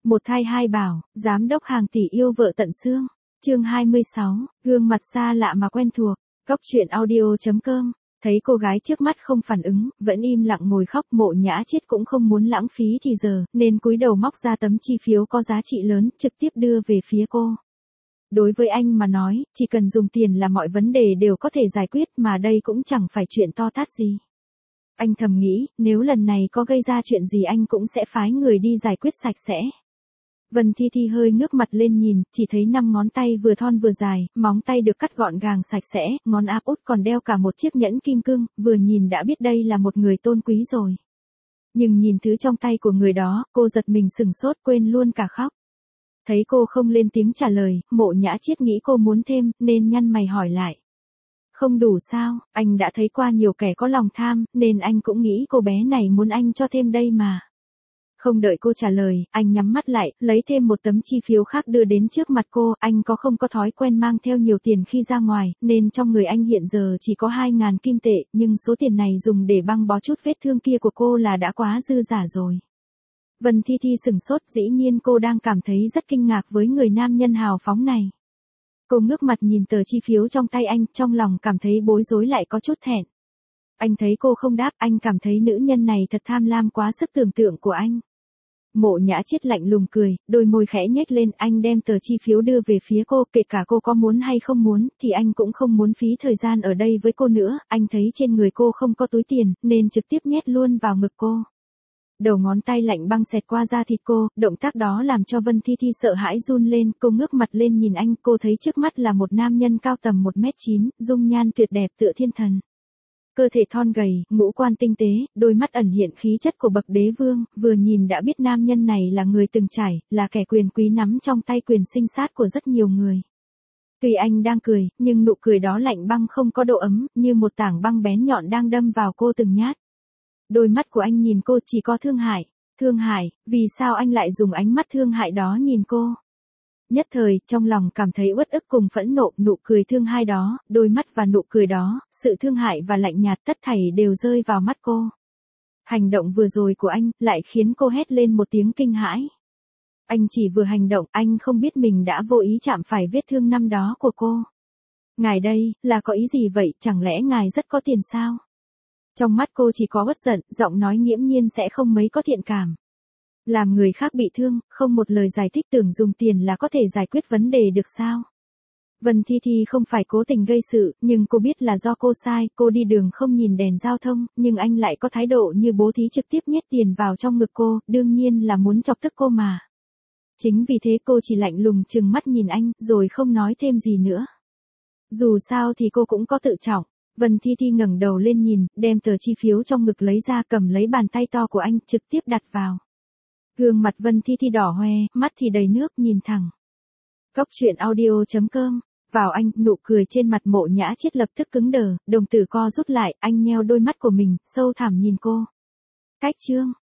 Một thai hai bảo, giám đốc hàng tỷ yêu vợ tận xương. Chương 26, gương mặt xa lạ mà quen thuộc. Cóc truyện audio.com. Thấy cô gái trước mắt không phản ứng, vẫn im lặng ngồi khóc, Mộ Nhã Chiết cũng không muốn lãng phí thì giờ, nên cúi đầu móc ra tấm chi phiếu có giá trị lớn, trực tiếp đưa về phía cô. Đối với anh mà nói, chỉ cần dùng tiền là mọi vấn đề đều có thể giải quyết, mà đây cũng chẳng phải chuyện to tát gì. Anh thầm nghĩ, nếu lần này có gây ra chuyện gì anh cũng sẽ phái người đi giải quyết sạch sẽ. Vân Thi Thi hơi ngước mặt lên nhìn, chỉ thấy 5 ngón tay vừa thon vừa dài, móng tay được cắt gọn gàng sạch sẽ, ngón áp út còn đeo cả một chiếc nhẫn kim cương, vừa nhìn đã biết đây là một người tôn quý rồi. Nhưng nhìn thứ trong tay của người đó, cô giật mình sửng sốt, quên luôn cả khóc. Thấy cô không lên tiếng trả lời, Mộ Nhã Chiết nghĩ cô muốn thêm, nên nhăn mày hỏi lại. Không đủ sao? Anh đã thấy qua nhiều kẻ có lòng tham, nên anh cũng nghĩ cô bé này muốn anh cho thêm đây mà. Không đợi cô trả lời, anh nhắm mắt lại, lấy thêm một tấm chi phiếu khác đưa đến trước mặt cô. Anh không có thói quen mang theo nhiều tiền khi ra ngoài, nên trong người anh hiện giờ chỉ có 2.000 kim tệ, nhưng số tiền này dùng để băng bó chút vết thương kia của cô là đã quá dư giả rồi. Vân Thi Thi sửng sốt, dĩ nhiên cô đang cảm thấy rất kinh ngạc với người nam nhân hào phóng này. Cô ngước mặt nhìn tờ chi phiếu trong tay anh, trong lòng cảm thấy bối rối lại có chút thẹn. Anh thấy cô không đáp, anh cảm thấy nữ nhân này thật tham lam quá sức tưởng tượng của anh. Mộ Nhã Chiết lạnh lùng cười, đôi môi khẽ nhếch lên, anh đem tờ chi phiếu đưa về phía cô, kể cả cô có muốn hay không muốn, thì anh cũng không muốn phí thời gian ở đây với cô nữa, anh thấy trên người cô không có túi tiền, nên trực tiếp nhét luôn vào ngực cô. Đầu ngón tay lạnh băng xẹt qua da thịt cô, động tác đó làm cho Vân Thi Thi sợ hãi run lên, cô ngước mặt lên nhìn anh, cô thấy trước mắt là một nam nhân cao tầm 1m9, dung nhan tuyệt đẹp tựa thiên thần. Cơ thể thon gầy, ngũ quan tinh tế, đôi mắt ẩn hiện khí chất của bậc đế vương, vừa nhìn đã biết nam nhân này là người từng trải, là kẻ quyền quý nắm trong tay quyền sinh sát của rất nhiều người. Tuy anh đang cười, nhưng nụ cười đó lạnh băng không có độ ấm, như một tảng băng bén nhọn đang đâm vào cô từng nhát. Đôi mắt của anh nhìn cô chỉ có thương hại. Thương hại, vì sao anh lại dùng ánh mắt thương hại đó nhìn cô? Nhất thời, trong lòng cảm thấy uất ức cùng phẫn nộ, nụ cười thương hai đó, đôi mắt và nụ cười đó, sự thương hại và lạnh nhạt tất thảy đều rơi vào mắt cô. Hành động vừa rồi của anh, lại khiến cô hét lên một tiếng kinh hãi. Anh chỉ vừa hành động, anh không biết mình đã vô ý chạm phải vết thương năm đó của cô. Ngài đây, là có ý gì vậy, chẳng lẽ ngài rất có tiền sao? Trong mắt cô chỉ có uất giận, giọng nói nghiễm nhiên sẽ không mấy có thiện cảm. Làm người khác bị thương, không một lời giải thích, tưởng dùng tiền là có thể giải quyết vấn đề được sao? Vân Thi Thi không phải cố tình gây sự, nhưng cô biết là do cô sai, cô đi đường không nhìn đèn giao thông, nhưng anh lại có thái độ như bố thí trực tiếp nhét tiền vào trong ngực cô, đương nhiên là muốn chọc tức cô mà. Chính vì thế cô chỉ lạnh lùng trừng mắt nhìn anh, rồi không nói thêm gì nữa. Dù sao thì cô cũng có tự trọng. Vân Thi Thi ngẩng đầu lên nhìn, đem tờ chi phiếu trong ngực lấy ra, cầm lấy bàn tay to của anh, trực tiếp đặt vào. Gương mặt Vân Thi Thi đỏ hoe, mắt thì đầy nước, nhìn thẳng. Cóc truyện audio.com. Vào anh, nụ cười trên mặt Mộ Nhã Chiết lập tức cứng đờ, đồng tử co rút lại, anh nheo đôi mắt của mình, sâu thẳm nhìn cô. Cách chương.